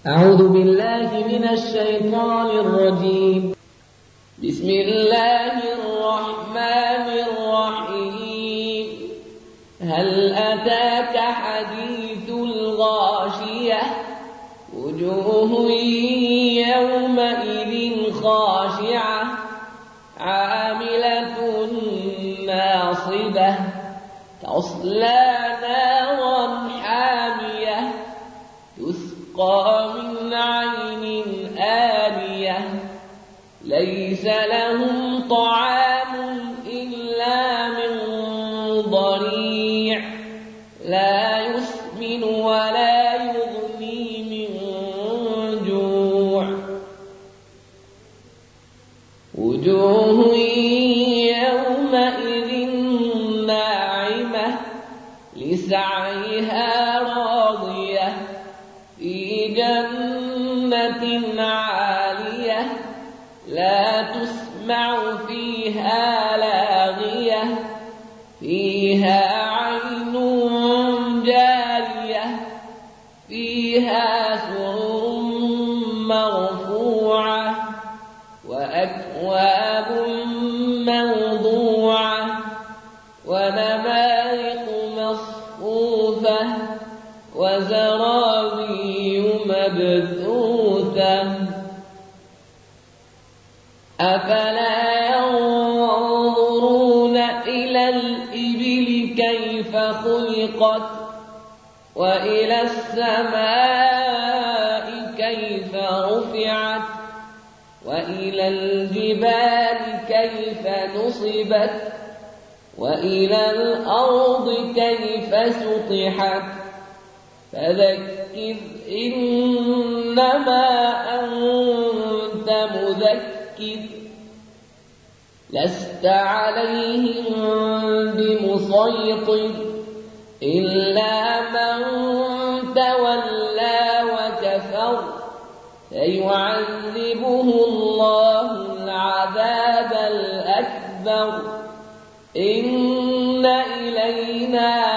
أعوذ بالله من الشيطان الرجيم. بسم الله الرحمن الرحيم. هل أتاك حديث الغاشية؟ وجوه يومئذ خاشعة عاملة ناصبة تصلى نارا حامية تسقى من عين آنية ليس لهم طعام إلا من ضريع لا يسمن ولا يغني من جوع. وجوه يومئذ ناعمة لسعيها راضية في جنة عالية لا تسمع فيها لاغية فيها عين جارية فيها سرر مرفوعة وأكواب موضوعة ونمارق مصفوفة وزرابي مبثوثة. أفلا ينظرون إلى الإبل كيف خلقت وإلى السماء كيف رفعت وإلى الجبال كيف نصبت وإلى الأرض كيف سطحت. فذكر إنما أنت مذكر لست عليهم بمسيطر إلا من تولى وكفر فيعذبه الله العذاب الأكبر. إن إلينا